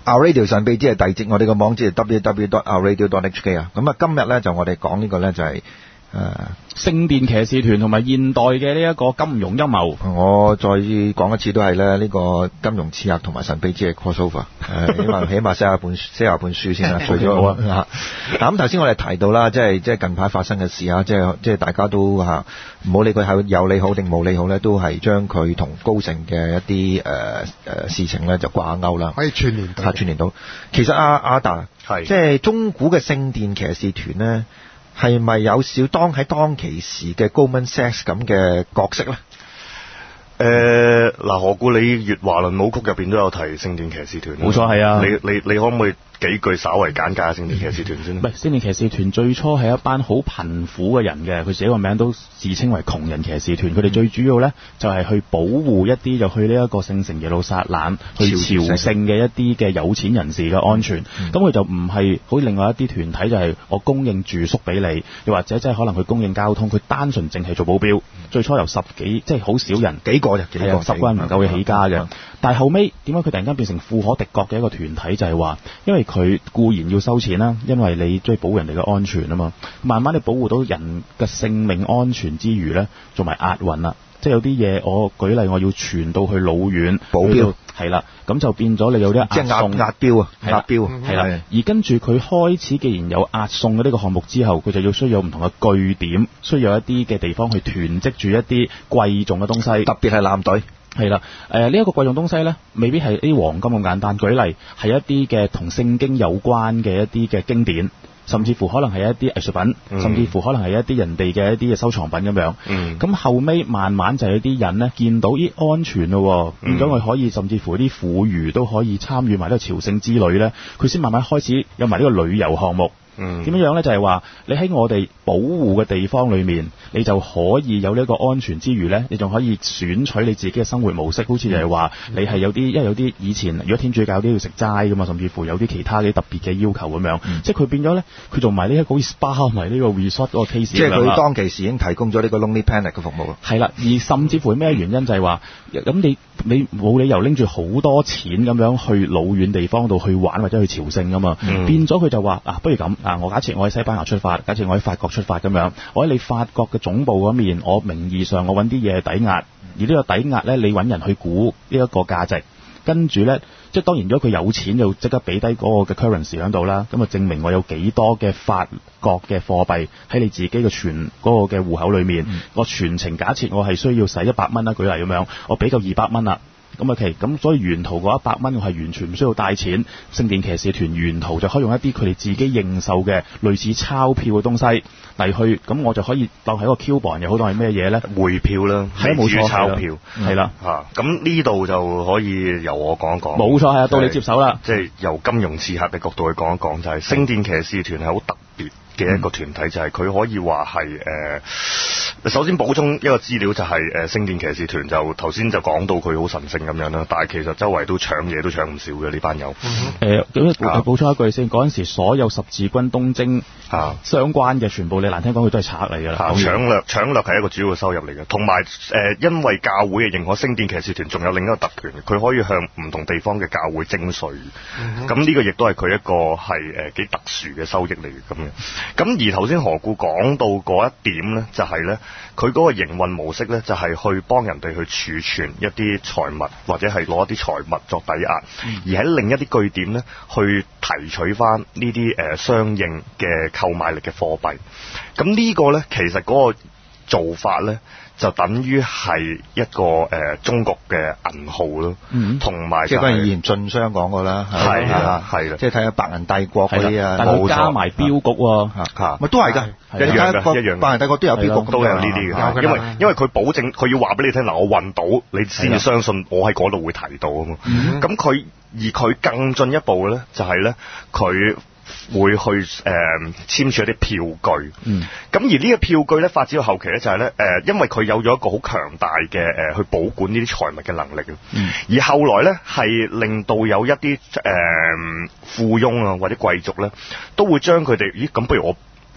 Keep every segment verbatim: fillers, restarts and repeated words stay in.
Our Radio 神秘之係第節，我哋個網址係 double-u double-u double-u dot our radio dot h k 啊。咁啊，今日咧就我哋講呢個咧就係、是、誒、呃、 聖殿騎士團同埋現代嘅呢一個金融陰謀。 我再講一次都係咧，呢、這個金融刺客同埋神秘之係 crossover。誒，起碼起碼寫下本寫下本書先啦。除咗好啊，嗱咁頭先我哋提到啦，即係即係近排發生嘅事啊，即係即係大家都嚇唔好理佢係有利好定冇利好咧，都係將佢同高盛嘅一啲誒誒事情咧就掛鈎啦， 可以串聯到， 串聯到。其實阿阿達係即係中古嘅聖殿騎士團咧，係咪有少當喺當其時嘅 Goldman Sachs 咁嘅角色咧？ 誒嗱，何故你《粵華論舞曲》入邊都有提聖殿騎士團？ 冇錯，係啊。 你你你可唔可以幾句稍為簡介下聖殿騎士團先？ 唔係，聖殿騎士團最初係一班好貧苦嘅人嘅，佢自己個名都自稱為窮人騎士團。佢哋最主要咧就係去保護一啲就去呢一個聖城耶路撒冷去朝聖嘅一啲嘅有錢人士嘅安全。咁、嗯、佢就唔係好似另外一啲團體，就係我供應住宿俾你，又或者即係可能佢供應交通，佢單純淨係做保鏢。最初由十幾即係好少人幾個人幾個十個人能夠去起家嘅。但係後尾點解佢突然間變成富可敵國嘅一個團體？就係話因為佢固然要收錢啦，因為你都要保護人哋嘅安全啊嘛。慢慢你保護到人嘅性命安全之餘咧，仲埋押運啦。即係有啲嘢我舉例，我要傳到去老遠保鏢係啦，咁就變咗你有啲押送即係押押標啊，押標係啦。而跟住佢開始，既然有押送嘅呢個項目之後，佢就要需要唔同嘅據點，需要一啲嘅地方去囤積住一啲貴重嘅東西， 特別係艦隊。 係啦，誒呢一個貴重東西咧，未必係啲黃金咁簡單。舉例係一啲嘅同聖經有關嘅一啲嘅經典，甚至乎可能係一啲藝術品，嗯、甚至乎可能係一啲人哋嘅一啲嘅收藏品咁樣。咁、嗯、後尾慢慢就係啲人咧見到咦安全咯，變咗佢可以甚至乎啲婦孺都可以參與埋呢個朝聖之旅咧，佢先慢慢開始有埋呢個旅遊項目。點樣樣咧？就係話你喺我哋保護嘅地方裏面，你就可以有呢一個安全之餘咧，你仲可以選取你自己嘅生活模式。好似就係話你係有啲，因為有啲以前如果天主教都要食齋噶嘛，甚至乎有啲其他嘅特別嘅要求咁樣。嗯、即係佢變咗咧，佢做埋呢一個 spa 埋呢個 resort 嗰個 case。即係佢當其時已經提供咗呢個 Lonely Planet 嘅服務咯。 係啦，而甚至乎咩原因就係話，咁你你冇理由拎住好多錢咁樣去老遠地方度去玩或者去朝聖噶嘛。嗯、變咗佢就話啊，不如咁。啊！我假設我喺西班牙出發，假設我喺法國出發咁樣，我喺你法國嘅總部嗰面，我名義上我揾啲嘢抵押，而呢個抵押呢，你揾人去估呢一個價值，跟住呢，即係當然如果佢有錢就即刻俾低嗰個嘅 currency 喺度啦，咁啊證明我有幾多嘅法國嘅貨幣喺你自己嘅全嗰個嘅戶口裏面，嗯、我全程假設我係需要使一百蚊啦，舉例咁樣，我俾夠二百蚊啦。咁啊其咁所以沿途嗰一百蚊我係完全唔需要帶錢，聖殿騎士團沿途就可以用一啲佢哋自己認受嘅類似鈔票嘅東西嚟去，咁我就可以當係一個 coupon 又好，當係咩嘢咧？匯票啦，係冇錯，鈔票係啦嚇。咁呢度就可以由我講一講。冇錯，係啊，到你接手啦。即係由金融刺客嘅角度去講一講，就係聖殿騎士團係好特別嘅一個團體，就係佢可以話係誒，首先補充一個資料就係誒聖殿騎士團就頭先就講到佢好神聖咁樣啦，但係其實周圍都搶嘢都搶唔少嘅呢班友。誒咁補補充一句先，嗰陣時所有十字軍東征啊相關嘅全部你難聽講佢都係賊嚟㗎啦。搶掠搶掠係一個主要嘅收入嚟嘅，同埋誒因為教會嘅認可，聖殿騎士團仲有另一個特權，佢可以向唔同地方嘅教會徵稅。咁呢個亦都係佢一個係誒幾特殊嘅收益嚟嘅咁嘅。咁而頭先何故講到嗰一點呢，就係呢，佢嗰個營運模式呢，就係去幫人哋去儲存一啲財物，或者係攞一啲財物作抵押，嗯、而喺另一啲據點呢，去提取翻呢啲誒相應嘅購買力嘅貨幣。咁呢個呢，其實嗰個做法呢，就等於係一個誒、呃、中國嘅銀號咯，同埋、嗯、即係嗰陣以前晉商講過啦，係啊係啦，即係睇下白銀帝國嗰啲啊，但係加埋標局喎，嚇咪都係㗎，一樣嘅一樣，白銀帝國都有標局，都有呢啲嘅，因為因為佢保證佢要話俾你聽嗱，我運到你先至相信我喺嗰度會提到啊嘛，咁佢、嗯、而佢更進一步嘅咧，就係咧佢會去誒、呃、簽署一啲票據，咁、嗯、而呢個票據咧發展到後期咧就係咧誒，因為佢有咗一個好強大嘅誒、呃、去保管呢啲財物嘅能力，嗯、而後來咧係令到有一啲誒、呃、富翁啊或者貴族咧都會將佢哋咦咁不如我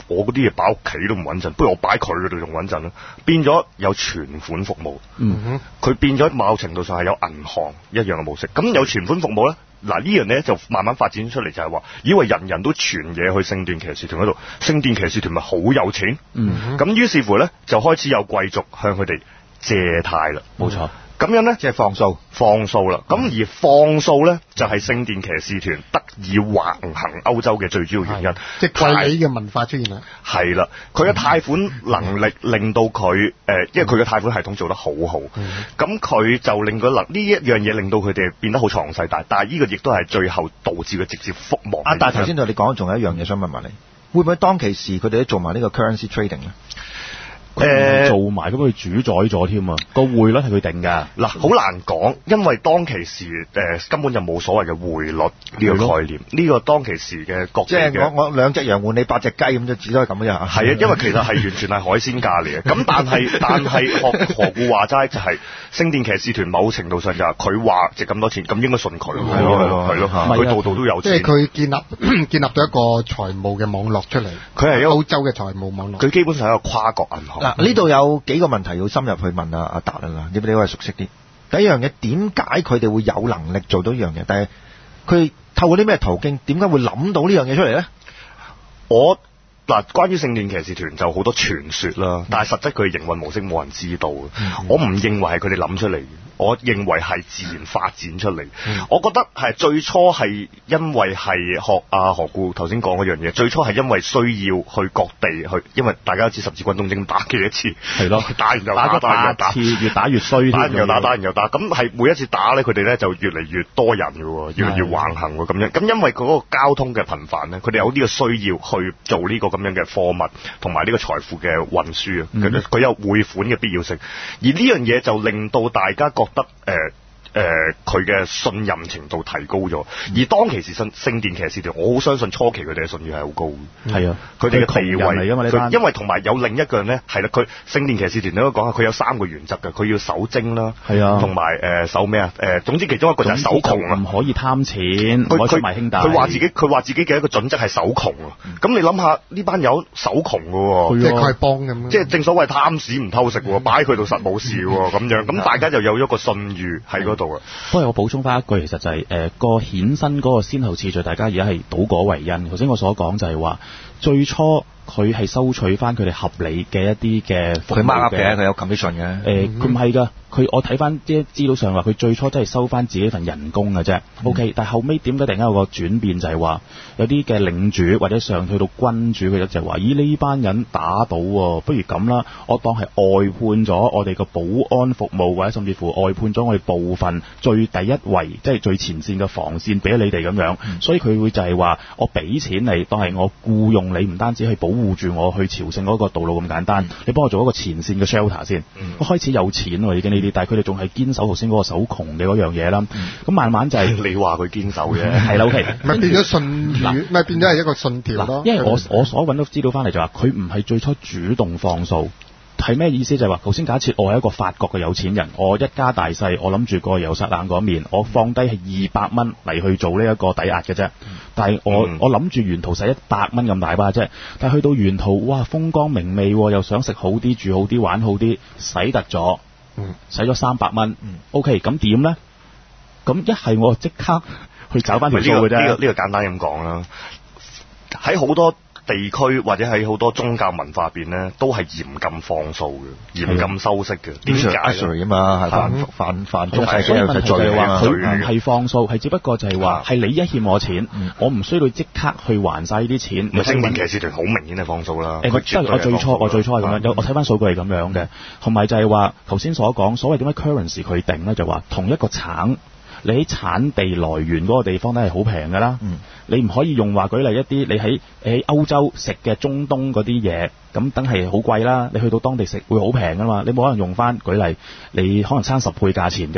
我嗰啲嘢擺屋企都唔穩陣，不如我擺佢嗰度仲穩陣啦。變咗有存款服務， 嗯哼， 佢變咗某程度上係有銀行一樣嘅模式。咁有存款服務咧，嗱呢樣咧就慢慢發展出嚟，就係話以為人人都存嘢去聖殿騎士團嗰度，聖殿騎士團咪好有錢， 嗯， 咁於是乎咧就開始有貴族向佢哋借貸啦， 冇錯。 咁樣咧， 即係放數， 放數啦。咁、嗯、而放數咧，就係、是、聖殿騎士團得以橫行歐洲嘅最主要原因。 即係貴利嘅文化出現啦。 係啦，佢嘅貸款能力令到佢誒、呃，因為佢嘅貸款系統做得好好。咁、嗯、佢就令佢能呢一樣嘢令到佢哋變得好藏世大。但係呢個亦都係最後導致佢直接覆亡。 啊！但係頭先就你講，仲有一樣嘢想問問你，會唔會當其時佢哋都做埋呢個 currency trading 咧？ 誒做埋咁佢主宰咗添啊！個匯率係佢定㗎。 嗱，好難講，因為當其時誒、呃、根本就冇所謂嘅匯率呢個概念。呢、這個當其時嘅國即係我我兩隻羊換你八隻雞咁就只都係咁樣。係啊，因為其實係完全係海鮮價嚟嘅。咁但係但係學何故話齋就係、是、聖殿騎士團某程度上就係佢話值咁多錢，咁應該信佢。係咯係咯係咯，佢度度都有錢。 即係佢建立建立咗一個財務嘅網絡出嚟。 佢係一個歐洲嘅財務網絡。 佢基本上係一個跨國銀行。 嗱，呢度有幾個問題要深入去問阿阿達啦，你你可以熟悉啲。第一樣嘢，點解佢哋會有能力做到呢樣嘢？但係佢透過啲咩途徑，點解會諗到呢樣嘢出嚟咧？ 我嗱，關於聖殿騎士團就好多傳說啦，但係實質佢嘅營運模式冇人知道嘅。嗯、我唔認為係佢哋諗出嚟，我認為係自然發展出嚟。嗯、我覺得係最初係因為係學阿何故頭先講嗰樣嘢，最初係因為需要去各地去，因為大家都知十字軍東征打幾多次，係咯，打完又打，打完又打， 越打越衰， 打完又打，打完又打，咁係每一次打咧，佢哋咧就越嚟越多人嘅，越嚟越橫行喎，咁樣。咁因為嗰個交通嘅頻繁咧，佢哋有呢個需要去做呢個咁樣嘅貨物同埋呢個財富嘅運輸啊，佢、嗯、佢有匯款嘅必要性，而呢樣嘢就令到大家覺得誒。呃誒佢嘅信任程度提高咗，而當其時聖聖殿騎士團，我好相信初期佢哋嘅信譽係好高嘅。係啊，佢哋嘅地位嚟㗎嘛，呢班因為同埋有另一個人咧，係啦，佢聖殿騎士團你都講下，佢有三個原則嘅，佢要守貞啦，係啊，同埋誒守咩啊？誒總之其中一個就係守窮啊， 唔可以貪錢，唔可以出賣兄弟。 佢話自己佢話自己嘅一個準則係守窮啊。咁、嗯、你諗下呢班友守窮嘅喎， 即係佢係幫咁， 即係正所謂貪屎唔偷食喎，擺佢度實冇事喎，咁樣咁大家就有一個信譽喺嗰度啊。 不過我補充翻一句，其實就係、是、誒、呃、個衍生嗰個先後次序，大家而家係倒果為因。頭先我所講就係話，最初佢係收取翻佢哋合理嘅一啲嘅服務嘅，佢 mark 嘅，佢有 commission 嘅。誒，佢唔係㗎，佢我睇翻啲資料上話，佢最初真係收翻自己份人工嘅啫。嗯、OK，但係後尾點解突然間有個轉變，就係話有啲嘅領主或者上去到君主嘅就係話，咦呢班人打到喎，不如咁啦，我當係外判咗我哋個保安服務，或者甚至乎外判咗我哋部分最第一位，即係最前線嘅防線俾你哋咁樣。嗯、所以佢會就係話，我俾錢你，當係我僱用你，唔單止去保護住我去朝聖嗰個道路咁簡單，嗯、你幫我做一個前線嘅 shelter 先。嗯、我開始有錢喎已經呢啲，但係佢哋仲係堅守頭先嗰個守窮嘅嗰樣嘢啦。咁、嗯、慢慢就係、是、 你話佢堅守嘅， 係啦 OK， 咪變咗信譽，咪變咗係一個信條咯。 因為我我所揾到資料翻嚟就話，佢唔係最初主動放數。係咩意思？就係話，頭先假設我係一個法國嘅有錢人，我一家大細，我諗住過耶路撒冷嗰面，我放低係二百蚊嚟去做呢一個抵押嘅啫。但係我、嗯、我諗住沿途使一百蚊咁大把啫。但係去到沿途，哇，風光明媚，又想食好啲、住好啲、玩好啲，使得咗，使咗三百蚊。OK，咁點咧？咁一係我即刻去找翻條數嘅啫。呢、 這個呢、這個簡單咁講啦，喺好多地區或者喺好多宗教文化入邊咧，都係嚴禁放數嘅，嚴禁收息嘅。點解啊嘛？係犯犯犯中世紀嘅罪啊！ 佢唔係放數，係只不過就係話係你一欠我錢，嗯、我唔需要即刻去還晒呢啲錢。 咪聖殿騎士團好明顯係放數啦。誒， 即係我最初我最初係咁樣，嗯、我睇翻數據係咁樣嘅，同埋就係話頭先所講，所謂點解 currency 佢定咧，就話同一個橙。你喺產地來源嗰個地方都係好平㗎啦，嗯、你唔可以用話舉例一啲你喺喺歐洲食嘅中東嗰啲嘢，咁等係好貴啦。你去到當地食會好平㗎嘛，你冇可能用翻舉例，你可能差十倍價錢嘅，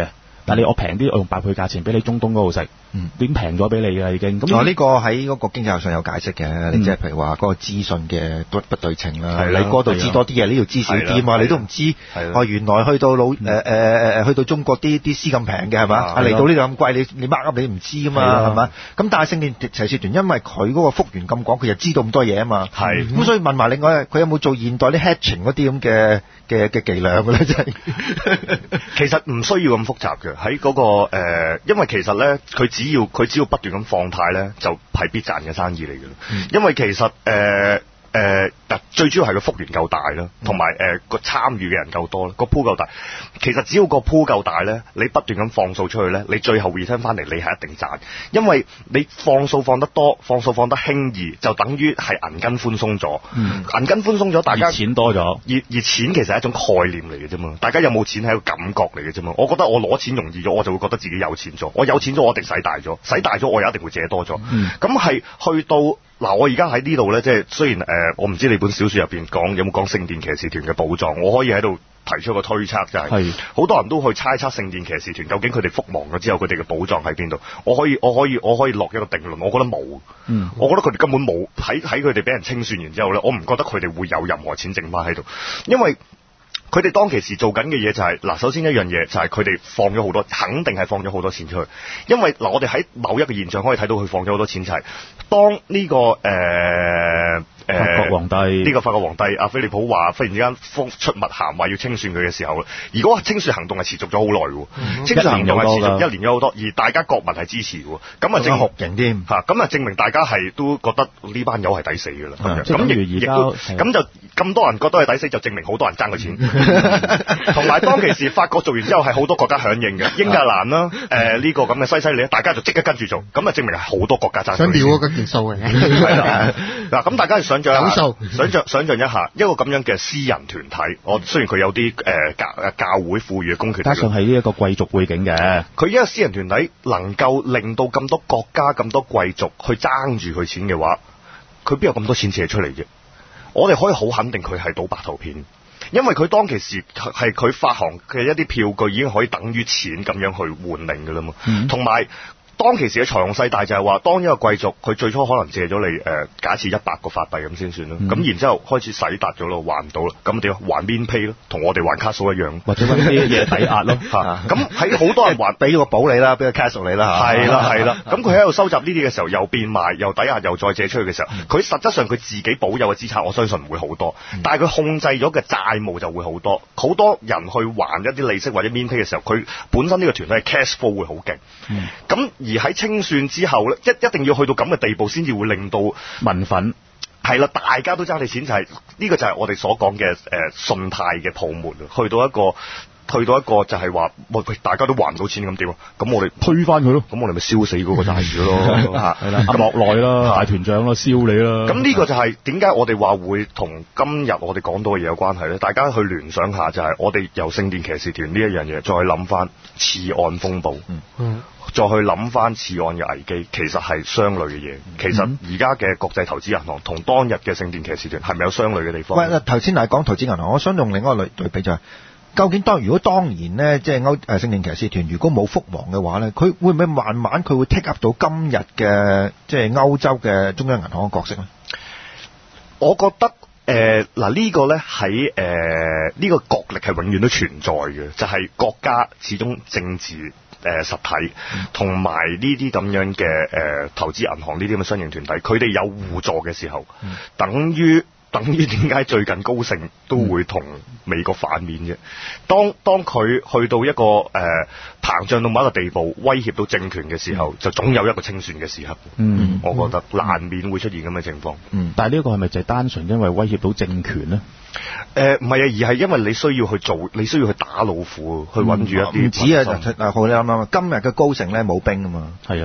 但係你我平啲，我用八倍價錢俾你中東嗰度食， 嗯， 已經平咗俾你㗎已經。咁我呢個喺嗰個經濟學上有解釋嘅， 嗯、 你即係譬如話嗰個資訊嘅不不對稱啦， 係你嗰度知多啲嘢，呢度知少啲嘛，你都唔知，哦原來去到老誒誒誒去到中國啲啲絲咁平嘅係嘛，啊嚟到呢度咁貴，你你 mark up 你唔知㗎嘛係嘛？咁但係聖殿騎士團因為佢嗰個幅員咁廣，佢就知道咁多嘢啊嘛， 係咁所以問埋另外佢有冇做現代啲 hatching 嗰啲咁嘅嘅嘅伎倆嘅咧？真係其實唔需要咁複雜嘅，喺嗰、那個誒、呃，因為其實咧，佢只要佢只要不斷咁放貸咧，就係必賺嘅生意嚟嘅。嗯、因為其實誒。呃誒，嗱、呃，最主要係個幅員夠大啦，同埋誒個參與嘅人夠多啦，個鋪夠大。其實只要個鋪夠大咧，你不斷咁放數出去咧，你最後 return 翻嚟，你係一定賺。因為你放數放得多，放數放得輕易，就等於係銀根寬鬆咗。嗯、銀根寬鬆咗，大家錢多咗， 而而錢其實係一種概念嚟嘅啫嘛。大家有冇錢係一個感覺嚟嘅啫嘛。我覺得我攞錢容易咗，我就會覺得自己有錢咗。我有錢咗，我一定使大咗，使大咗我又一定會借多咗。咁係、嗯、去到。嗱，我而家喺呢度咧，即係雖然誒、呃，我唔知你本小説入邊講有冇講聖殿騎士團嘅寶藏，我可以喺度提出個推測，就係、是、好多人都去猜測聖殿騎士團究竟佢哋覆亡咗之後，佢哋嘅寶藏喺邊度？我可以，我可以，我可以落一個定論，我覺得冇。嗯，我覺得佢哋根本冇喺喺佢哋俾人清算完之後咧，我唔覺得佢哋會有任何錢剩翻喺度，因為。佢哋當其時做緊嘅嘢就係、是、嗱，首先一樣嘢就係佢哋放咗好多，肯定係放咗好多錢出去。因為嗱，我哋喺某一個現象可以睇到佢放咗好多錢，就係、是、當呢、這個誒誒法國皇帝呢個法國皇帝阿菲利普話忽然之間出密函話要清算佢嘅時候咧，而嗰個清算行動係持續咗好耐喎，嗯、清算行動係持續一年咗好多，而大家國民係支持喎，咁啊正酷刑添嚇，咁啊證明大家係都覺得呢班友係抵死㗎啦，咁樣咁亦亦都咁就咁多人覺得係抵死，就證明好多人爭佢錢。同埋當其時法國做完之後係好多國家響應嘅，英格蘭啦，誒、呃、呢、這個咁嘅西西里，大家就即刻跟住做，咁啊證明係好多國家爭。想撩嗰件數嘅，係啦。嗱，咁大家想象下，想象想象一下一個咁樣嘅私人團體，我雖然佢有啲誒、呃、教誒教會賦予嘅公權， 加上係呢一個貴族背景嘅， 佢一個私人團體能夠令到咁多國家咁多貴族去爭住佢錢嘅話，佢邊有咁多錢借出嚟啫？我哋可以好肯定佢係賭白頭片。因為佢當其時係佢發行嘅一啲票據已經可以等於錢咁樣去換領㗎啦嘛，同埋、嗯。當其時嘅財雄勢大就係話，當一個貴族佢最初可能借咗你誒、呃，假設一百個法幣咁先算啦，咁、嗯、然之後開始使達咗咯，還唔到啦，咁點還邊批咯？同我哋還卡數一樣， 或者揾啲嘢抵押咯嚇。 咁喺好多人還俾個保你啦，俾個卡數你啦嚇。係啦係啦，咁佢喺度收集呢啲嘅時候，又變賣，又抵押，又再借出去嘅時候，佢、嗯、實質上佢自己保有嘅資產，我相信唔會好多，嗯、但係佢控制咗嘅債務就會好多。好多人去還一啲利息或者邊批嘅時候，佢本身呢個團體嘅 cash flow 會好勁。咁、嗯、而喺清算之後咧，一一定要去到咁嘅地步，先至會令到民憤係啦，大家都爭你錢，就係、是、呢、這個就係我哋所講嘅誒信貸嘅泡沫，去到一個去到一個就係話，喂，大家都還唔到錢咁點啊？咁我哋推翻佢咯， 咁我哋咪燒死嗰個債主咯， 係啦，阿莫內啦，大團長啦，燒你啦。 咁呢個就係點解我哋話會同今日我哋講到嘅嘢有關係咧？大家去聯想下，就係我哋由聖殿騎士團呢一樣嘢，再諗翻次按風暴。嗯嗯再去諗翻次按嘅危機，其實係相類嘅嘢。其實而家嘅國際投資銀行同當日嘅聖殿騎士團係咪有相類嘅地方？ 喂，頭先係講投資銀行，我想用另一個類對比就係、是，究竟當如果當然呢，即係歐誒聖殿騎士團如果冇覆亡嘅話呢，佢會唔會慢慢佢會 take up 到今日嘅即係歐洲嘅中央銀行嘅角色呢？ 我覺得誒嗱呢個呢喺誒呢個角力係永遠都存在嘅，就係、是、國家始終政治。誒、呃、實體同埋呢啲咁樣嘅誒、呃、投資銀行呢啲咁嘅商業團體，佢哋有互助嘅時候，嗯、等於等於點解最近高盛都會同美國反面啫？當當佢去到一個誒、呃、膨脹到某一個地步，威脅到政權嘅時候，嗯、就總有一個清算嘅時刻。嗯，我覺得難免會出現咁嘅情況。嗯， 但係呢個係咪就係單純因為威脅到政權呢？ 誒唔係啊，而係因為你需要去做，你需要去打老虎，去揾住一啲。 唔止啊，嗱，好你諗諗，今日嘅高盛咧冇兵啊嘛。 係啊。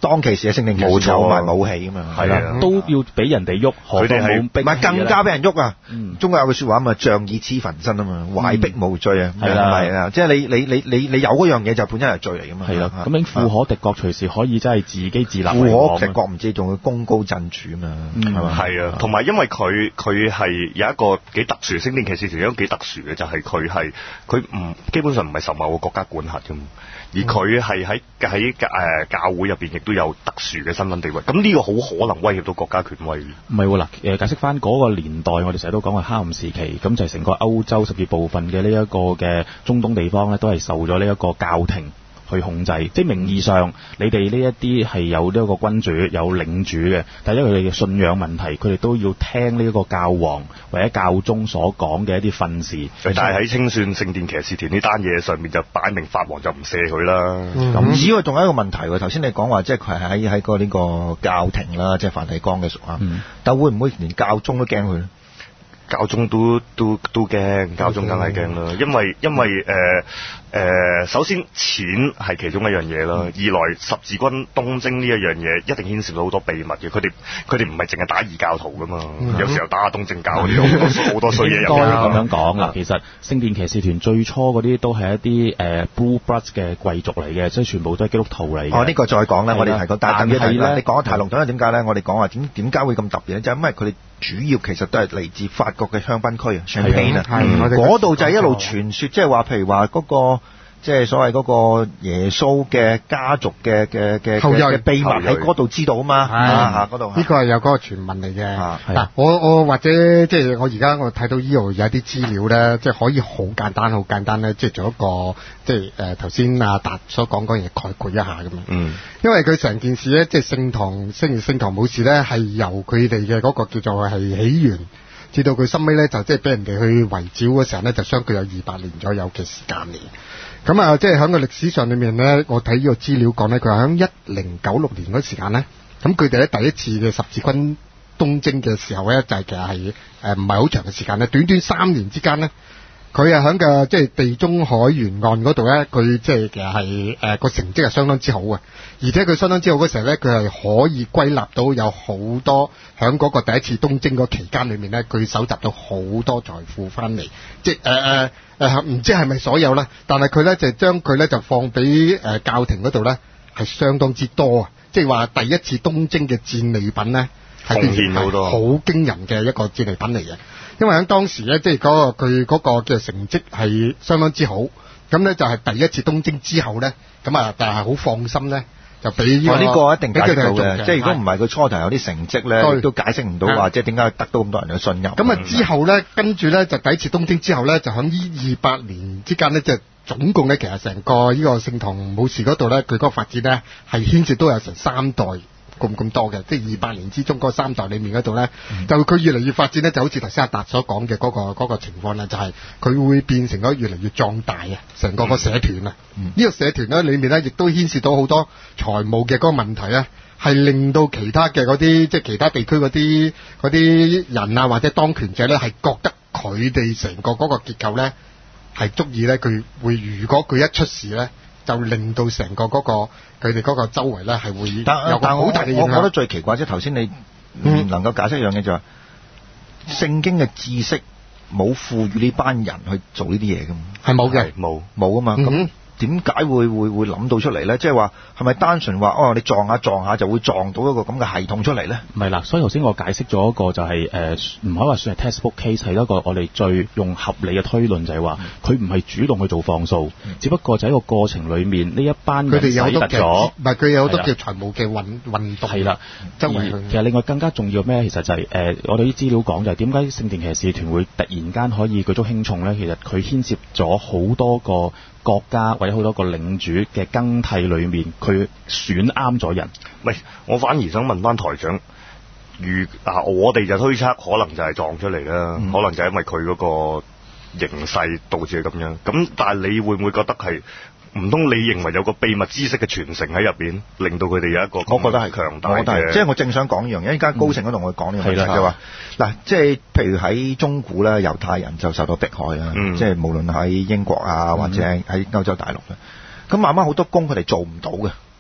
當其時嘅聖殿騎士有埋武器咁嘛， 係啊， 都要俾人哋喐，佢哋係唔係更加俾人喐啊！ 嗯， 中國有句説話嘛，仗義黐焚身啊嘛，懷璧無罪啊， 係啦， 係啊，即係你你你你你有嗰樣嘢就本身係罪嚟噶嘛， 係啦，咁樣富可敵國隨時可以真係自己自立為富王， 可敵國唔知仲要功高震主啊嘛，係嘛？ 係啊，同埋因為佢佢係有一個幾特殊，聖殿騎士團有一個幾特殊嘅，就係佢係佢唔基本上唔係受某個國家管轄嘅，而佢係喺喺誒教會入邊亦都有特殊嘅身份地位，咁呢個好可能威脅到國家權威。唔係喎，嗱，誒解釋翻嗰個年代，我哋成日都講話黑暗時期，咁就係成個歐洲甚至部分嘅呢一個嘅中東地方咧，都係受咗呢一個教廷去控制，即係名義上你哋呢一啲係有呢一個君主有領主嘅，但係因為佢哋嘅信仰問題，佢哋都要聽呢一個教皇或者教宗所講嘅一啲訓示。 但係喺清算聖殿騎士團呢單嘢上面就擺明法王就唔赦佢啦。 咁唔止喎，仲有一個問題喎。頭先你講話即係佢係喺喺個呢個教廷啦，即係梵蒂岡嘅屬下，嗯、但會唔會連教宗都驚佢咧？ 教宗都都都驚，教宗梗係驚啦，因為因為誒誒、呃呃，首先錢係其中一樣嘢啦，嗯、二來十字軍東征呢一樣嘢一定牽涉到好多秘密嘅，佢哋佢哋唔係淨係打異教徒噶嘛，嗯、有時候打下東正教嗰啲好多好多衰嘢入嚟。 咁樣講啦，其實聖殿騎士團最初嗰啲都係一啲誒、呃、Blue Bloods 嘅貴族嚟嘅，即係全部都係基督徒嚟嘅。 哦，呢、呢個再講啦，我哋提過，但係要提啦，你講得太籠統啦，點解咧？我哋講話點點解會咁特別咧？就係因為佢哋主要其實都係嚟自法國嘅香檳區啊 Champagne 啊，嗰度就係一路傳說，即係話譬如話嗰個即係所謂嗰個耶穌嘅家族嘅嘅嘅嘅秘密喺嗰度知道啊嘛，啊嗰度呢個係有嗰個傳聞嚟嘅。嗱，我我或者即係我而家我睇到呢度有啲資料咧，即係可以好簡單好簡單咧，即係做一個即係誒頭先阿達所講嗰嘢概括一下咁樣。嗯，因為佢成件事咧，即係聖堂聖聖堂武士咧，係由佢哋嘅嗰個叫做係起源，至到佢收尾咧就即係俾人哋去圍剿嗰時候咧，就相距有二百年左右嘅時間嚟。咁啊，即係喺個歷史上裏面咧，我睇呢個資料講咧，佢係喺一零九六年嗰時間咧，咁佢哋喺第一次嘅十字軍東征嘅時候咧，就係、是、其實係誒唔係好長嘅時間咧，短短三年之間咧，佢係喺個即係地中海沿岸嗰度咧，佢即係其實係誒個成績係相當之好嘅，而且佢相當之好嗰時候咧，佢係可以歸納到有好多喺嗰個第一次東征嗰期間裏面咧，佢搜集到好多財富翻嚟，即係誒誒。呃誒唔知係咪所有啦，但係佢咧就將佢咧就放俾誒教廷嗰度咧，係相當之多啊！即係話第一次東征嘅戰利品咧，係貢獻好多，好驚人嘅一個戰利品嚟嘅。因為喺當時咧，即係嗰個佢嗰個嘅成績係相當之好，咁咧就係第一次東征之後咧，咁啊但係好放心咧。就俾呢、這個，呢、哦這個一定解釋到嘅，即係如果唔係佢初頭有啲成績咧，都解釋唔到話，即係點解得到咁多人嘅信任。咁啊之後咧，跟住咧就第一次東征之後咧，就喺呢二百年之間咧，即係總共咧，其實成個呢個聖堂武士嗰度咧，佢嗰個發展咧係牽涉都有成三代咁咁多嘅，即係二百年之中嗰三代裏面嗰度咧，嗯、就佢越嚟越發展咧，就好似頭先阿達所講嘅嗰個嗰、那個情況啦，就係、是、佢會變成咗越嚟越壯大啊，成個個社團啊，呢、嗯、個社團咧裏面咧亦都牽涉到好多財務嘅嗰個問題咧，係令到其他嘅嗰啲即係其他地區嗰啲嗰啲人啊或者當權者咧係覺得佢哋成個嗰個結構咧係足以咧佢會如果佢一出事咧。就令到成個嗰、那個佢哋嗰個周圍咧係會有個好大嘅影響。 我覺得最奇怪即係頭先你唔能夠解釋一樣嘢就係、是、聖經嘅知識冇賦予呢班人去做呢啲嘢㗎嘛， 係冇嘅， 冇冇啊嘛咁。嗯點解會會會諗到出嚟咧？即係話係咪單純話哦，你撞下撞下就會撞到一個咁嘅系統出嚟咧？ 唔係啦，所以頭先我解釋咗一個就係、是、誒，唔、呃、可以話算係 textbook case，係一個我哋最用合理嘅推論就係話，佢唔係主動去做放數，嗯、只不過就喺個過程裏面呢一班人洗突咗， 唔係佢有好多叫財務嘅運運動。係啦， 周圍去。其實另外更加重要咩？其實就係、是、誒、呃，我哋啲資料講就係點解聖殿騎士團會突然間可以舉足輕重咧？其實佢牽涉咗好多個國家或者好多個領主嘅更替裏面，佢選啱咗人。 唔係，我反而想問翻台長，如啊，我哋就推測可能就係撞出嚟啦，嗯、可能就係因為佢嗰個形勢導致係咁樣。咁但係你會唔會覺得係？唔通你認為有個秘密知識嘅傳承喺入邊，令到佢哋有一個？ 我覺得係強大嘅。即係我正想講呢樣嘢，依家高盛嗰度我講呢樣嘢就話，嗱，即係譬如喺中古咧，猶太人就受到迫害啦，嗯、即係無論喺英國啊，或者喺歐洲大陸咧，咁慢慢好多工佢哋做唔到嘅，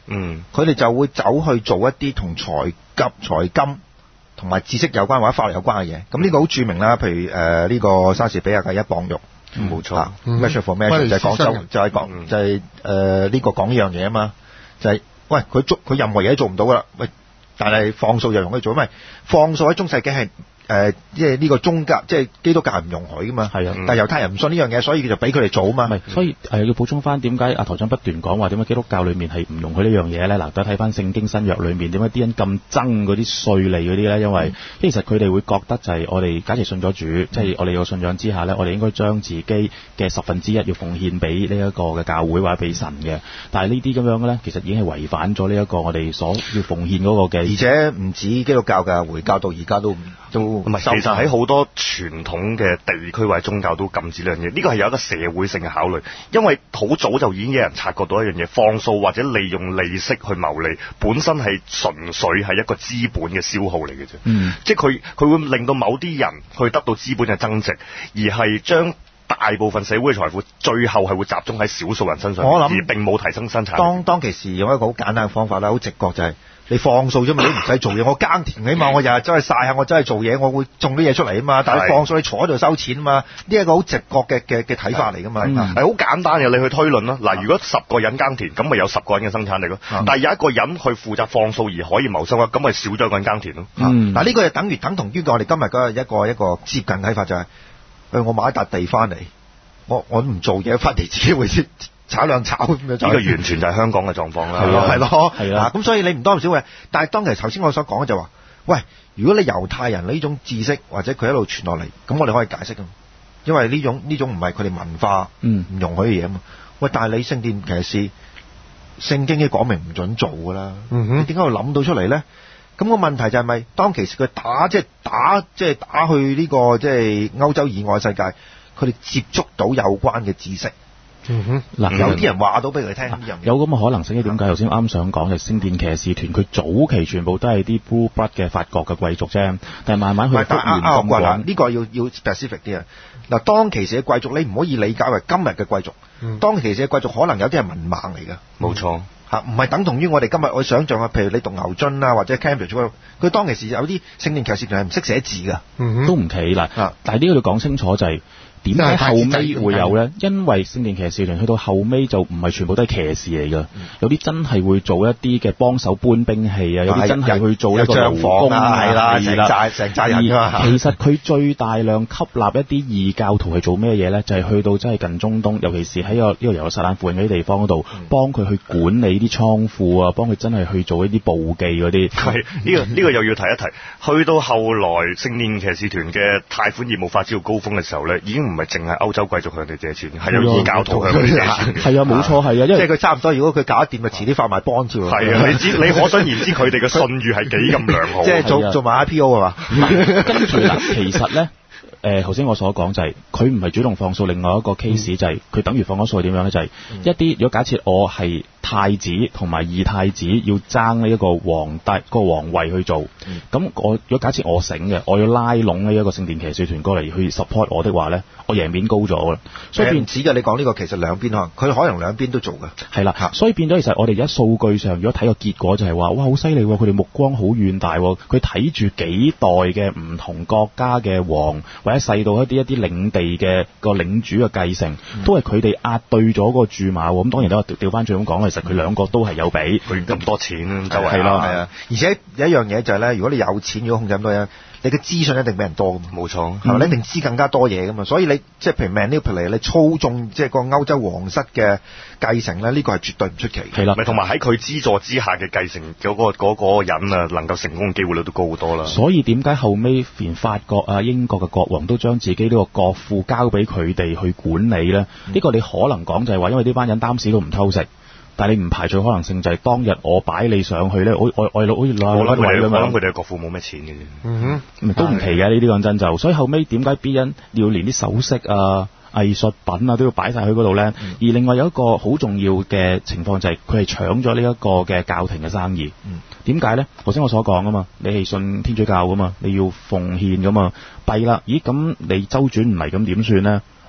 嗯， 佢哋就會走去做一啲同財急財金同埋知識有關或者法律有關嘅嘢。咁呢個好著名啦，譬如誒呢、呃這個莎士比亞嘅一磅肉， 冇錯 ，measure for measure 就係講就就係講就係誒呢個講呢樣嘢啊嘛，就係、是、喂佢做佢任何嘢都做唔到噶啦，喂，但係放數就容易做，因為放數喺中世紀係。誒，即係呢個宗教，即係基督教係唔容許噶嘛。係啊，但係猶太人唔信呢樣嘢，所以佢就俾佢哋做啊嘛。 係，所以誒、呃、要補充翻點解阿台長不斷講話點解基督教裏面係唔容許呢樣嘢咧？嗱，都睇翻聖經新約裏面點解啲人咁憎嗰啲稅吏嗰啲咧？因為、嗯、其實佢哋會覺得就係我哋假設信咗主，即、嗯、係、就是、我哋有信仰之下咧，我哋應該將自己嘅十分之一要奉獻俾呢一個嘅教會或者俾神嘅。但係呢啲咁樣嘅咧，其實已經係違反咗呢一個我哋所要奉獻嗰個嘅。 而且唔止基督教嘅，回教到而家都都唔係。 其實喺好多傳統嘅地區或者宗教都禁止呢樣嘢，呢個係有一個社會性嘅考慮，因為好早就已經有人察覺到一樣嘢，放數或者利用利息去牟利，本身係純粹係一個資本嘅消耗嚟嘅啫。嗯，即係佢佢會令到某啲人去得到資本嘅增值，而係將大部分社會嘅財富最後係會集中喺少數人身上，而並冇提升生產力。 當當其時用一個好簡單嘅方法啦，好直覺就係、是。你放數啫嘛，你唔使做嘢，我耕田起碼我日日真係曬下，我真係做嘢，我會種啲嘢出嚟啊嘛。但係你放數，你坐喺度收錢啊嘛，呢一個好直覺嘅嘅嘅睇法嚟噶嘛，係好、嗯、簡單嘅，你去推論啦。嗱，如果十個人耕田，咁咪有十個人嘅生產力咯、嗯。但係有一個人去負責放數而可以謀生啊，咁咪少咗一個人耕田咯。嗱、嗯，呢、嗯、個就等於等同於我哋今日嘅一個一個接近睇法就係、是，誒，我買一笪地翻嚟，我我唔做嘢，翻嚟自己會先。炒兩炒咁樣，呢個完全就係香港嘅狀況啦。 係咯，係咯，係啦。咁所以你唔多唔少嘅，但係當其實頭先我所講嘅就話，喂，如果你猶太人呢種知識或者佢一路傳落嚟，咁我哋可以解釋㗎，因為呢種呢種唔係佢哋文化唔容許嘅嘢啊嘛。喂，但係你聖殿騎士聖經已經講明唔準做㗎啦，你點解會諗到出嚟咧？咁個問題就係咪當其時佢打即係打即係打去呢個即係歐洲以外世界，佢哋接觸到有關嘅知識？嗯哼，嗱、嗯，有啲人話到俾佢聽， 有咁嘅可能性。點解頭先啱想講嘅聖殿騎士團，佢早期全部都係啲 blue blood 嘅法國嘅貴族啫，但係慢慢去復原咁講， 呢個要要 specific 啲啊。嗱，當其時嘅貴族，你唔可以理解為今日嘅貴族。嗯、當其時嘅貴族可能有啲係文盲嚟嘅， 冇錯嚇，唔係等同於我哋今日我想象啊。譬如你讀牛津啊，或者 Cambridge，佢當其時有啲聖殿騎士團係唔識寫字㗎、 嗯，都唔奇啦。但係呢個要講清楚就係、是。點解後尾會有咧？因為聖殿騎士團去到後尾就唔係全部都係騎士嚟㗎、嗯，有啲真係會做一啲嘅幫手搬兵器啊，有啲真係去做一個勞工啊，係啦，成寨成寨人㗎嘛。其實佢最大量吸納一啲異教徒係做咩嘢咧？就係、是、去到真係近中東，尤其是喺個呢個耶路撒冷附近嗰啲地方嗰度，幫佢去管理啲倉庫啊，幫佢真係去做一啲簿記嗰啲。係呢、 呢個呢、呢個又要提一提。去到後來聖殿騎士團嘅貸款業務發展到高峰嘅時候咧，已經唔係淨係歐洲貴族向佢哋借錢，係有異教徒向佢哋借錢。 係啊，冇錯係啊，因為即係佢差唔多。如果佢搞得掂，就遲啲發埋 bond 啫喎。 係啊，你知你可想而知佢哋嘅信譽係幾咁良好。 即係做做埋 I P O 係嘛？ 跟住嗱，其實咧。誒頭先我所講就係佢唔係主動放數，另外一個 case、嗯、就係、是、佢等於放咗數點樣咧？就係、是嗯、一啲如果假設我係太子同埋二太子要爭呢一個皇帝個皇位去做，咁、嗯、我如果假設我醒嘅，我要拉攏呢一個聖殿騎士團過嚟去 support 我的話咧，我贏面高咗啦。所以變唔止嘅，你講呢個其實兩邊可能佢可能兩邊都做嘅。 係啦，所以變咗其實我哋而家數據上如果睇個結果就係話，哇好犀利喎！佢哋目光好遠大喎，佢睇住幾代嘅唔同國家嘅王或者細到一啲一啲領地嘅個領主嘅繼承，嗯、都係佢哋壓對咗個注碼喎。咁當然都調翻轉咁講，其實佢兩個都係有俾佢咁多錢，就係咯，係啊。而且有一樣嘢就係、是、咧，如果你有錢，如果控制咁多嘢，你嘅資訊一定比人多噶嘛。冇錯，係咪、嗯？你一定知更加多嘢噶嘛。所以你即係譬如 manipulate 你操縱即係個歐洲皇室嘅繼承咧，呢、這個係絕對唔出奇。 係啦， 咪同埋喺佢資助之下嘅繼承嗰、那個嗰、那個人啊，能夠成功嘅機會率都高好多啦。 所以點解後尾連法國啊、英國嘅國王都將自己呢個國庫交俾佢哋去管理咧？呢、嗯這個你可能講就係話，因為呢班人擔屎都唔偷食。但係你唔排除可能性就係當日我擺你上去咧，我我我好似攞我諗佢哋，我諗佢哋嘅國庫冇咩錢嘅啫。 嗯哼，都唔奇嘅呢啲講真就，所以後尾點解 B 人要連啲首飾啊、藝術品啊都要擺晒去嗰度咧？而另外有一個好重要嘅情況就係佢係搶咗呢一個嘅教廷嘅生意。點解咧？頭先我所講啊嘛，你係信天主教噶嘛，你要奉獻噶嘛，弊啦！咦咁你周轉唔嚟咁點算咧？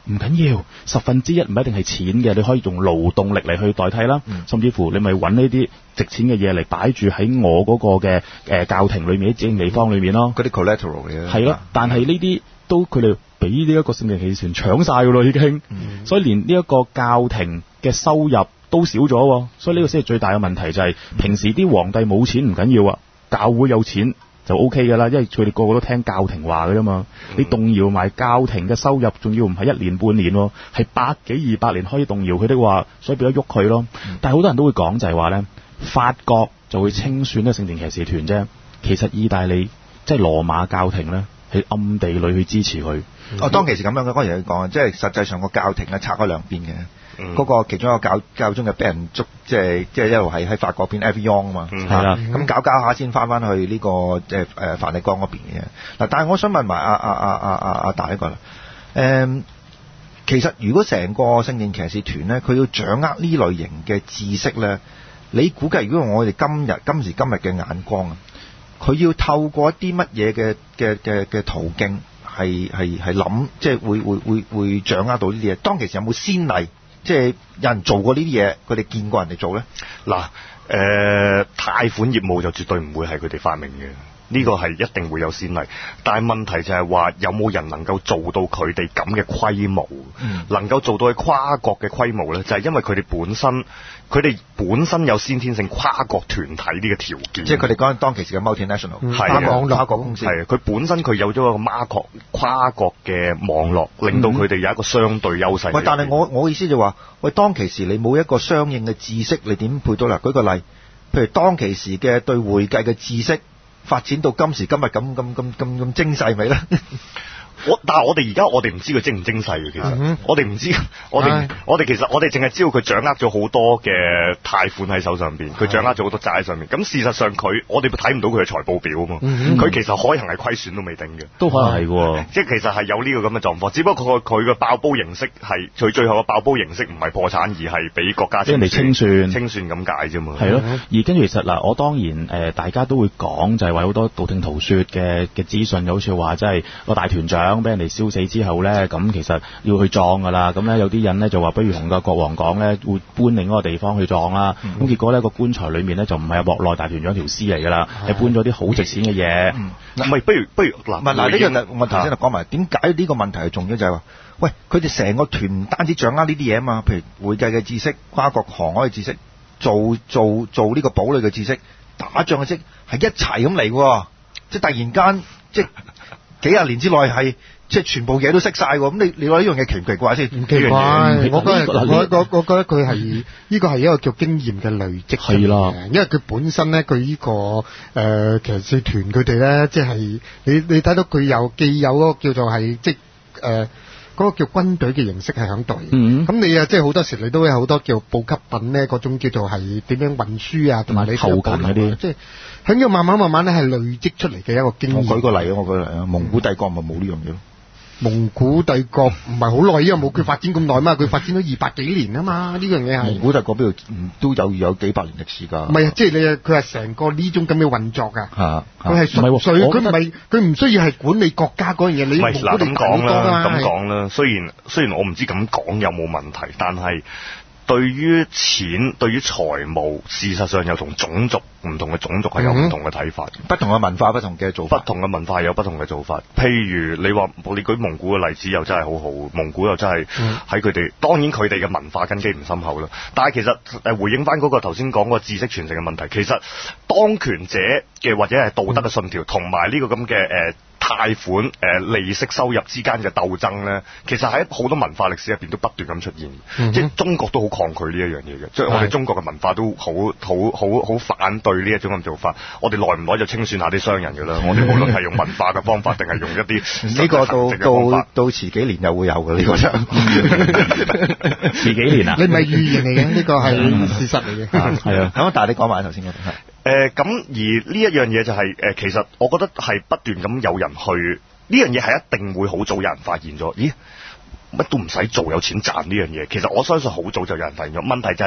唔緊要，十分之一唔一定係錢嘅，你可以用勞動力嚟去代替啦，嗯、甚至乎你咪揾呢啲值錢嘅嘢嚟擺住喺我嗰個嘅誒、呃、教廷裏面啲指定地方裏面咯。 嗰啲 collateral 嚟嘅。係咯，但係呢啲都佢哋俾呢一個聖殿騎士團搶晒㗎咯，已經，嗯、所以連呢一個教廷嘅收入都少咗，所以呢個先係最大嘅問題就係、是嗯、平時啲皇帝冇錢唔緊要啊，教會有錢就 O K 㗎啦，因為佢哋個個都聽教廷話㗎啫嘛。嗯、你動搖埋教廷嘅收入，仲要唔係一年半年喎，係百幾二百年可以動搖佢的話，所以變咗喐佢咯。嗯、但係好多人都會講就係話咧，法國就會清算呢聖殿騎士團啫，其實意大利即係羅馬教廷咧係暗地裏去支持佢。 嗯、哦，當其時咁樣嘅，嗰陣佢講，即係實際上個教廷係拆開兩邊嘅。嗰、嗯、個其中一個教教宗就俾人捉，即係即係一路係喺法國邊 Avignon 啊嘛，係啦、嗯，咁、啊、搞搞下先翻翻去呢、這個即係誒梵蒂岡嗰邊嘅。嗱，但係我想問埋阿阿阿阿阿阿大一個啦，誒、嗯，其實如果成個聖殿騎士團咧，佢要掌握呢類型嘅知識咧，你估計如果用我哋今日今時今日嘅眼光啊，佢要透過一啲乜嘢嘅嘅嘅嘅途徑係係係諗，即係會會會會掌握到呢啲嘢？當其時有冇先例？即係有人做過呢啲嘢，佢哋見過人哋做咧。 嗱，誒貸款業務就絕對唔會係佢哋發明嘅，呢個係一定會有先例。但係問題就係話有冇人能夠做到佢哋咁嘅規模，嗯、能夠做到去跨國嘅規模咧，就係、是、因為佢哋本身。佢哋本身有先天性跨國團體呢個條件， 即係佢哋講當其時嘅 multinational， 係跨網絡跨國公司， 係佢本身佢有咗一個跨國跨國嘅網絡，令到佢哋有一個相對優勢。 喂，但係我我意思就話，喂，當其時你冇一個相應嘅知識，你點配到啦？舉個例，譬如當其時嘅對會計嘅知識發展到今時今日咁咁咁咁咁精細未咧？ 我但係我哋而家我哋唔知佢精唔精細嘅，其實、嗯、我哋唔知我哋唉我哋其實我哋淨係知道佢掌握咗好多嘅貸款喺手上邊，佢掌握咗好多債喺上面。咁事實上佢我哋睇唔到佢嘅財報表啊嘛，佢、嗯、其實可能係虧損都未定嘅， 都可能係喎。 即係其實係有呢個咁嘅狀況，只不過佢嘅爆煲形式係佢最後嘅爆煲形式唔係破產，而係俾國家人哋清算清算咁解啫嘛。 係咯，而跟住其實嗱，我當然誒、呃、大家都會講就係話好多道聽途說嘅嘅資訊，好似話即係個大團長俾人哋燒死之後咧，咁其實要去葬噶啦。咁咧有啲人咧就話不如同個國王講咧，會搬另一個地方去葬啦。咁、嗯、結果咧個棺材裏面咧就唔係莫內大團長條屍嚟噶啦，係、嗯、搬咗啲好值錢嘅嘢。唔係、 嗯，不如不如嗱， 嗱呢個我頭先就講埋點解呢個問題係重要，就係、是、話，喂，佢哋成個團唔單止掌握呢啲嘢啊嘛，譬如會計嘅知識、跨國航海嘅知識、做做做呢個堡壘嘅知識、打仗嘅知識，係一齊咁嚟喎。即係突然間，即係幾廿年之內係。即係全部嘢都識晒喎，咁你你話呢樣嘢奇唔奇怪先？ 唔奇怪，我覺得我我我覺得佢係呢個係一個叫經驗嘅累積。係啦，因為佢本身咧，佢呢個誒騎士團佢哋咧，即係你你睇到佢有既有嗰個叫做係即係誒嗰個叫軍隊嘅形式係響度。嗯，咁你啊，即係好多時你都有好多叫補給品咧，嗰種叫做係點樣運輸啊，同埋你後勤嗰啲，即係響呢個慢慢慢慢咧係累積出嚟嘅一個經驗。 我舉個例啊，我舉個例啊，蒙古帝國咪冇呢樣嘢咯。 蒙古帝國唔係好耐，因為冇佢發展咁耐嘛，佢發展咗二百幾年啊嘛，呢樣嘢係。 蒙古帝國邊度都有有幾百年歷史㗎。 唔係啊，即係你佢係成個呢種咁嘅運作㗎。 嚇， 佢係純粹，佢唔係佢唔需要係管理國家嗰樣嘢。你蒙古帝國咁啦，咁講啦。雖然雖然我唔知咁講有冇問題，但係。對於錢，對於財務，事實上又同種族唔同嘅種族係有唔同嘅睇法， 嗯、不同嘅文化，不同嘅做法， 不同嘅文化有不同嘅做法。譬如你話你舉蒙古嘅例子又真係好好，蒙古又真係喺佢哋，當然佢哋嘅文化根基唔深厚啦。但係其實誒回應翻嗰個頭先講個知識傳承嘅問題，其實當權者嘅或者係道德嘅信條，同埋呢個咁嘅誒。貸款誒、呃、利息收入之間嘅鬥爭咧，其實喺好多文化歷史入邊都不斷咁出現，嗯、哼即係中國都好抗拒呢一樣嘢嘅，即係我哋中國嘅文化都好好好好反對呢一種咁做法。我哋耐唔耐就清算下啲商人㗎啦。我哋無論係用文化嘅方法，定係用一啲呢個到到到遲幾年又會有嘅呢、呢個就遲幾年啊？ 你唔係預言嚟嘅，呢個係事實嚟嘅。 係啊，咁但係你講埋頭先嗰度係。 誒咁、呃、而呢一樣嘢就係、是、誒、呃，其實我覺得係不斷咁有人去呢樣嘢係一定會好早有人發現咗，咦乜都唔使做有錢賺呢樣嘢，其實我相信好早就有人發現咗。問題就係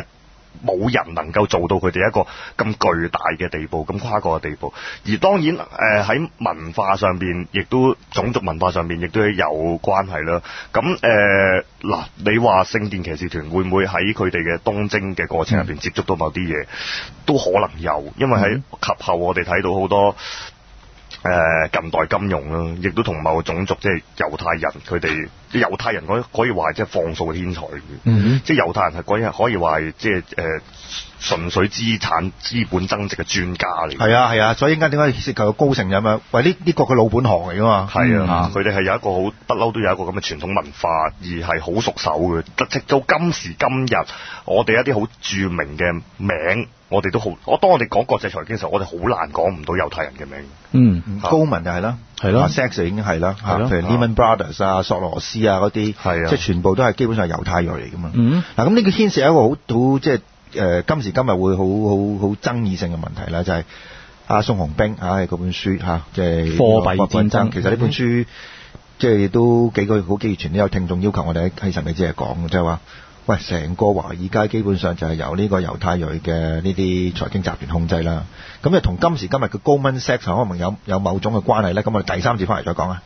冇人能夠做到佢哋一個咁巨大嘅地步，咁跨國嘅地步。而當然誒喺、呃、文化上邊，亦都種族文化上邊，亦都有關係啦。咁誒嗱，你話聖殿騎士團會唔會喺佢哋嘅東征嘅過程入邊接觸到某啲嘢？都可能有，因為喺及後我哋睇到好多。誒、呃、近代金融啦，亦都同某個種族即係猶太人，佢哋猶太人可可以話係即係放數嘅天才嘅，嗯、即係猶太人係可以可以話係即係誒純粹資產資本增值嘅專家嚟。係啊係啊，所以點解點解涉及個高盛咁樣？喂，呢呢個佢老本行嚟㗎嘛。 係啊，佢哋係有一個好不嬲都有一個咁嘅傳統文化，而係好熟手嘅。直到今時今日，我哋一啲好著名嘅名。我哋都好，我當我哋講國際財經嘅時候，我哋好難講唔到猶太人嘅名。 嗯，高文就係啦，係咯 ，Sachs 已經係啦，譬如 Lehman Brothers 啊、索羅斯啊嗰啲，係啊，即係全部都係基本上係猶太裔嚟噶嘛。嗯，嗱咁呢個牽涉一個好好即係誒今時今日會好好好爭議性嘅問題啦，就係阿宋鴻兵啊嗰本書嚇，即係貨幣戰爭。其實呢本書即係都幾個月好幾月前都有聽眾要求我哋喺喺神秘之夜講，即係話。喂，成個華爾街基本上就係由呢個猶太裔嘅呢啲財經集團控制啦。咁就同今時今日嘅 Goldman Sachs可能有有某種嘅關係咧。咁我哋第三節翻嚟再講啊。